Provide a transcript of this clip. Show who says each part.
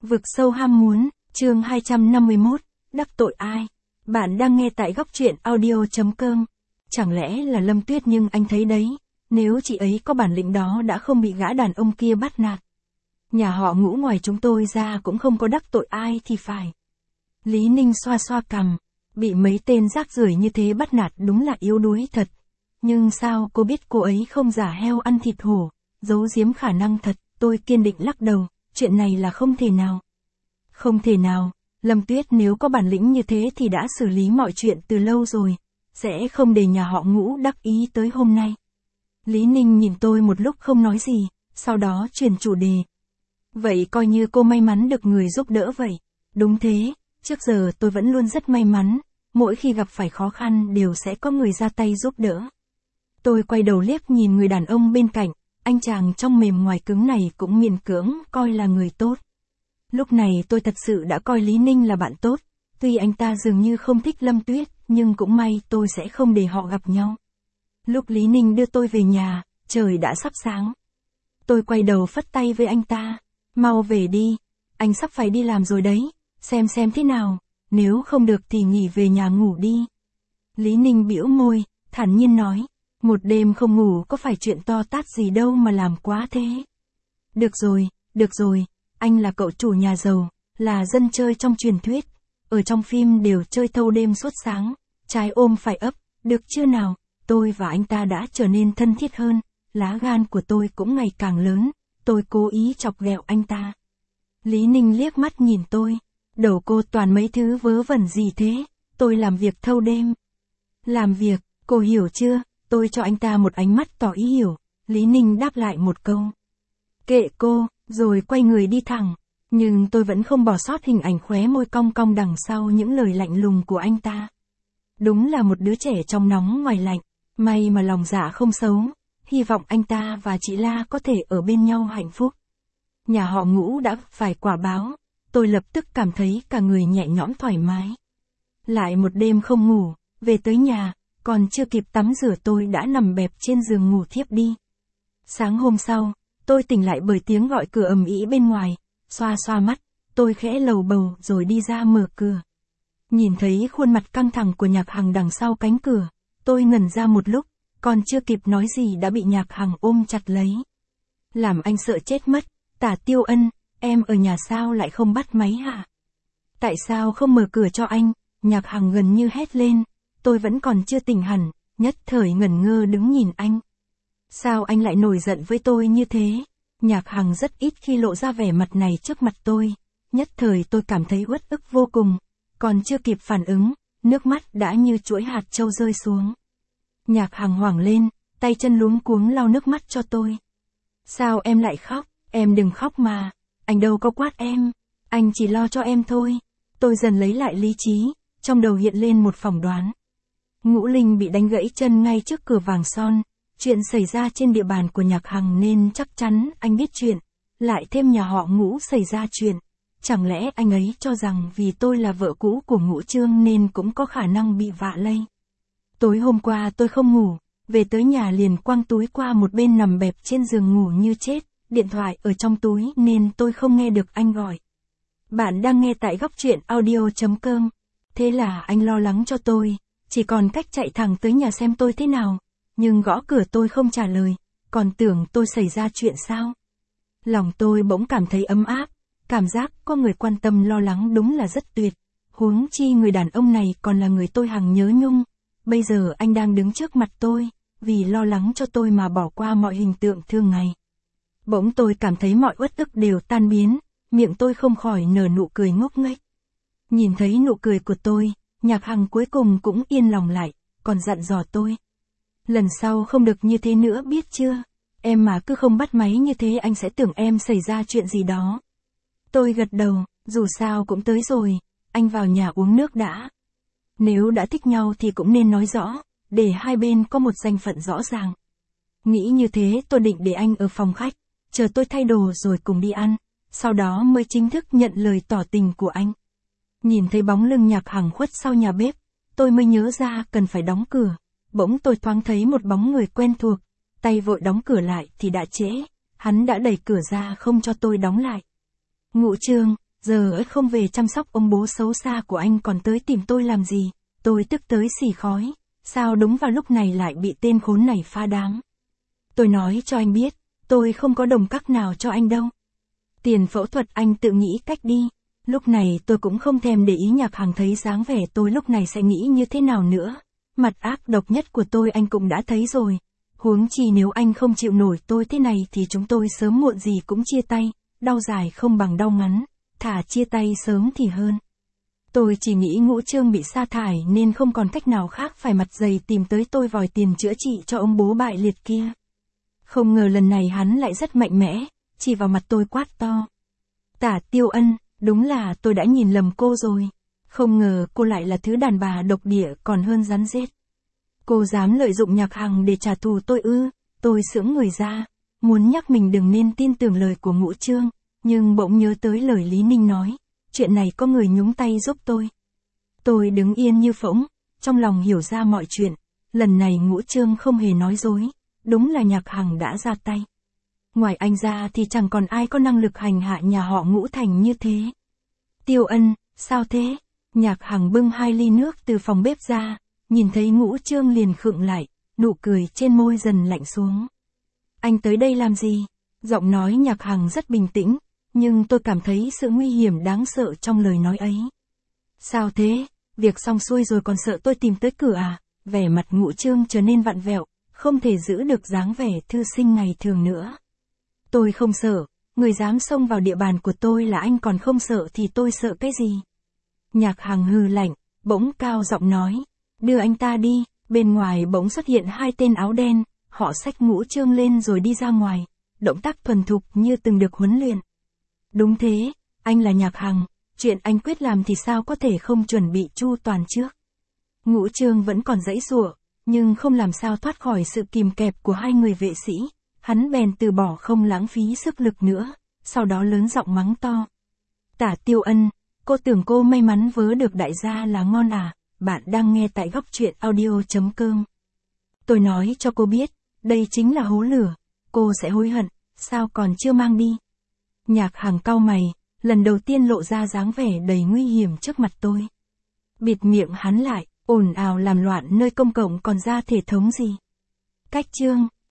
Speaker 1: Vực sâu ham muốn, chương 251, đắc tội ai? Bạn đang nghe tại góc truyện audio.com. Chẳng lẽ là Lâm Tuyết, nhưng anh thấy đấy, nếu chị ấy có bản lĩnh đó đã không bị gã đàn ông kia bắt nạt. Nhà họ Ngũ ngoài chúng tôi ra cũng không có đắc tội ai thì phải. Lý Ninh xoa xoa cằm, bị mấy tên rác rưởi như thế bắt nạt đúng là yếu đuối thật. Nhưng sao cô biết cô ấy không giả heo ăn thịt hổ, giấu giếm khả năng thật? Tôi kiên định lắc đầu, chuyện này là không thể nào. Không thể nào, Lâm Tuyết nếu có bản lĩnh như thế thì đã xử lý mọi chuyện từ lâu rồi, sẽ không để nhà họ Ngũ đắc ý tới hôm nay. Lý Ninh nhìn tôi một lúc không nói gì, sau đó chuyển chủ đề. Vậy coi như cô may mắn được người giúp đỡ vậy. Đúng thế, trước giờ tôi vẫn luôn rất may mắn, mỗi khi gặp phải khó khăn đều sẽ có người ra tay giúp đỡ. Tôi quay đầu liếc nhìn người đàn ông bên cạnh, anh chàng trong mềm ngoài cứng này cũng miễn cưỡng coi là người tốt. Lúc này tôi thật sự đã coi Lý Ninh là bạn tốt, tuy anh ta dường như không thích Lâm Tuyết, nhưng cũng may tôi sẽ không để họ gặp nhau. Lúc Lý Ninh đưa tôi về nhà, trời đã sắp sáng. Tôi quay đầu phất tay với anh ta, mau về đi, anh sắp phải đi làm rồi đấy, xem thế nào, nếu không được thì nghỉ về nhà ngủ đi. Lý Ninh bĩu môi, thản nhiên nói, một đêm không ngủ có phải chuyện to tát gì đâu mà làm quá thế. Được rồi, anh là cậu chủ nhà giàu, là dân chơi trong truyền thuyết, ở trong phim đều chơi thâu đêm suốt sáng, trái ôm phải ấp, được chưa nào? Tôi và anh ta đã trở nên thân thiết hơn, lá gan của tôi cũng ngày càng lớn, tôi cố ý chọc ghẹo anh ta. Lý Ninh liếc mắt nhìn tôi, đầu cô toàn mấy thứ vớ vẩn gì thế? Tôi làm việc thâu đêm. Làm việc, cô hiểu chưa? Tôi cho anh ta một ánh mắt tỏ ý hiểu, Lý Ninh đáp lại một câu. Kệ cô, rồi quay người đi thẳng, nhưng tôi vẫn không bỏ sót hình ảnh khóe môi cong cong đằng sau những lời lạnh lùng của anh ta. Đúng là một đứa trẻ trong nóng ngoài lạnh, may mà lòng dạ không xấu, hy vọng anh ta và chị La có thể ở bên nhau hạnh phúc. Nhà họ Ngũ đã phải quả báo, tôi lập tức cảm thấy cả người nhẹ nhõm thoải mái. Lại một đêm không ngủ, về tới nhà, còn chưa kịp tắm rửa tôi đã nằm bẹp trên giường ngủ thiếp đi. Sáng hôm sau, tôi tỉnh lại bởi tiếng gọi cửa ầm ĩ bên ngoài, xoa mắt, tôi khẽ lầu bầu rồi đi ra mở cửa. Nhìn thấy khuôn mặt căng thẳng của Nhạc Hằng đằng sau cánh cửa, tôi ngẩn ra một lúc, còn chưa kịp nói gì đã bị Nhạc Hằng ôm chặt lấy. Làm anh sợ chết mất, Tả Tiêu Ân, em ở nhà sao lại không bắt máy hả? Tại sao không mở cửa cho anh? Nhạc Hằng gần như hét lên, tôi vẫn còn chưa tỉnh hẳn, nhất thời ngẩn ngơ đứng nhìn anh. Sao anh lại nổi giận với tôi như thế? Nhạc Hằng rất ít khi lộ ra vẻ mặt này trước mặt tôi, nhất thời tôi cảm thấy uất ức vô cùng, còn chưa kịp phản ứng, nước mắt đã như chuỗi hạt châu rơi xuống. Nhạc Hằng hoảng lên, tay chân luống cuống lau nước mắt cho tôi. Sao em lại khóc? Em đừng khóc mà, anh đâu có quát em, anh chỉ lo cho em thôi. Tôi dần lấy lại lý trí, trong đầu hiện lên một phỏng đoán. Ngũ Linh bị đánh gãy chân ngay trước cửa Vàng Son, chuyện xảy ra trên địa bàn của Nhạc Hằng nên chắc chắn anh biết chuyện, lại thêm nhà họ Ngũ xảy ra chuyện. Chẳng lẽ anh ấy cho rằng vì tôi là vợ cũ của Ngũ Trương nên cũng có khả năng bị vạ lây. Tối hôm qua tôi không ngủ, về tới nhà liền quăng túi qua một bên nằm bẹp trên giường ngủ như chết, điện thoại ở trong túi nên tôi không nghe được anh gọi. Bạn đang nghe tại góc truyện audio.com. Thế là anh lo lắng cho tôi, chỉ còn cách chạy thẳng tới nhà xem tôi thế nào, nhưng gõ cửa tôi không trả lời, còn tưởng tôi xảy ra chuyện sao. Lòng tôi bỗng cảm thấy ấm áp, cảm giác có người quan tâm lo lắng đúng là rất tuyệt, huống chi người đàn ông này còn là người tôi hằng nhớ nhung, bây giờ anh đang đứng trước mặt tôi, vì lo lắng cho tôi mà bỏ qua mọi hình tượng thường ngày. Bỗng tôi cảm thấy mọi uất ức đều tan biến, miệng tôi không khỏi nở nụ cười ngốc nghếch. Nhìn thấy nụ cười của tôi, Nhạc Hằng cuối cùng cũng yên lòng lại, còn dặn dò tôi. Lần sau không được như thế nữa biết chưa? Em mà cứ không bắt máy như thế anh sẽ tưởng em xảy ra chuyện gì đó. Tôi gật đầu, dù sao cũng tới rồi, anh vào nhà uống nước đã. Nếu đã thích nhau thì cũng nên nói rõ, để hai bên có một danh phận rõ ràng. Nghĩ như thế tôi định để anh ở phòng khách, chờ tôi thay đồ rồi cùng đi ăn, sau đó mới chính thức nhận lời tỏ tình của anh. Nhìn thấy bóng lưng Nhạc Hằng khuất sau nhà bếp, tôi mới nhớ ra cần phải đóng cửa. Bỗng tôi thoáng thấy một bóng người quen thuộc, tay vội đóng cửa lại thì đã trễ, hắn đã đẩy cửa ra không cho tôi đóng lại. Ngũ Trương, giờ ấy không về chăm sóc ông bố xấu xa của anh còn tới tìm tôi làm gì, tôi tức tới xì khói, sao đúng vào lúc này lại bị tên khốn này phá đám. Tôi nói cho anh biết, tôi không có đồng cắc nào cho anh đâu. Tiền phẫu thuật anh tự nghĩ cách đi. Lúc này tôi cũng không thèm để ý Nhạc Hằng thấy dáng vẻ tôi lúc này sẽ nghĩ như thế nào nữa. Mặt ác độc nhất của tôi anh cũng đã thấy rồi. Huống chi nếu anh không chịu nổi tôi thế này thì chúng tôi sớm muộn gì cũng chia tay, đau dài không bằng đau ngắn, thà chia tay sớm thì hơn. Tôi chỉ nghĩ Ngũ Trương bị sa thải nên không còn cách nào khác phải mặt dày tìm tới tôi vòi tiền chữa trị cho ông bố bại liệt kia. Không ngờ lần này hắn lại rất mạnh mẽ, chỉ vào mặt tôi quát to. Tả Tiêu Ân, đúng là tôi đã nhìn lầm cô rồi. Không ngờ cô lại là thứ đàn bà độc địa còn hơn rắn rết. Cô dám lợi dụng Nhạc Hằng để trả thù tôi ư? Tôi sững người ra, muốn nhắc mình đừng nên tin tưởng lời của Ngũ Trương, nhưng bỗng nhớ tới lời Lý Ninh nói, chuyện này có người nhúng tay giúp tôi. Tôi đứng yên như phỗng, trong lòng hiểu ra mọi chuyện, lần này Ngũ Trương không hề nói dối, đúng là Nhạc Hằng đã ra tay. Ngoài anh ra thì chẳng còn ai có năng lực hành hạ nhà họ Ngũ thành như thế. Tiêu Ân, sao thế? Nhạc Hằng bưng 2 ly nước từ phòng bếp ra, nhìn thấy Ngũ Trương liền khựng lại, nụ cười trên môi dần lạnh xuống. Anh tới đây làm gì? Giọng nói Nhạc Hằng rất bình tĩnh, nhưng tôi cảm thấy sự nguy hiểm đáng sợ trong lời nói ấy. Sao thế? Việc xong xuôi rồi còn sợ tôi tìm tới cửa à? Vẻ mặt Ngũ Trương trở nên vặn vẹo, không thể giữ được dáng vẻ thư sinh ngày thường nữa. Tôi không sợ, người dám xông vào địa bàn của tôi là anh còn không sợ thì tôi sợ cái gì? Nhạc Hằng hừ lạnh, bỗng cao giọng nói, đưa anh ta đi. Bên ngoài bỗng xuất hiện 2 tên áo đen, họ xách Ngũ Trương lên rồi đi ra ngoài, động tác thuần thục như từng được huấn luyện. Đúng thế, anh là Nhạc Hằng, chuyện anh quyết làm thì sao có thể không chuẩn bị chu toàn trước. Ngũ Trương vẫn còn giãy giụa, nhưng không làm sao thoát khỏi sự kìm kẹp của 2 người vệ sĩ, hắn bèn từ bỏ không lãng phí sức lực nữa, sau đó lớn giọng mắng to. Tả Tiêu Ân, cô tưởng cô may mắn vớ được đại gia là ngon à? Bạn đang nghe tại góc truyện audio.com. Tôi nói cho cô biết, đây chính là hố lửa, cô sẽ hối hận, sao còn chưa mang đi? Nhạc Hằng cau mày, lần đầu tiên lộ ra dáng vẻ đầy nguy hiểm trước mặt tôi. Bịt miệng hắn lại, ồn ào làm loạn nơi công cộng còn ra thể thống gì? Cách chương